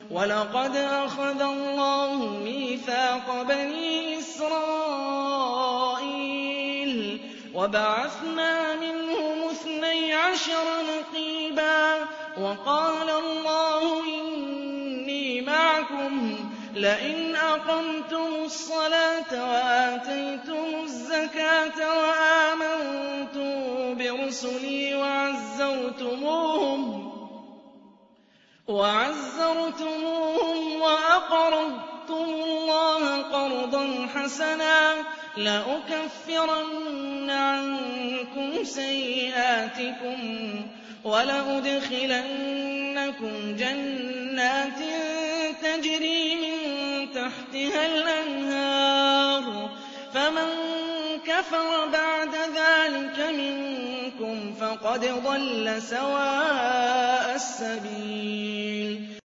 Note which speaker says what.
Speaker 1: وَلَقَدْ أَخَذَ اللَّهُ مِيثَاقَ بَنِي إِسْرَائِيلَ وَبَعَثْنَا مِنْهُمُ 12 نَقِيبًا وَقَالَ اللَّهُ إِنِّي مَعَكُمْ لَئِنْ أَقَمْتُمُ الصَّلَاةَ وَآتَيْتُمُ الزَّكَاةَ وَآمَنتُم بِرُسُلِي وَعَزَّرْتُمُوهُمْ وَأَقْرَضْتُمُ اللَّهَ قَرْضًا حَسَنًا لَّأُكَفِّرَنَّ عَنكُمْ سَيِّئَاتِكُمْ وَلَأُدْخِلَنَّكُمْ جَنَّاتٍ تَجْرِي مِن تَحْتِهَا الْأَنْهَارُ فَمَن كَفَرَ بَعْدَ ذَٰلِكَ مِنكُمْ فَقَدْ ضَلَّ سَوَاءَ السَّبِيلِ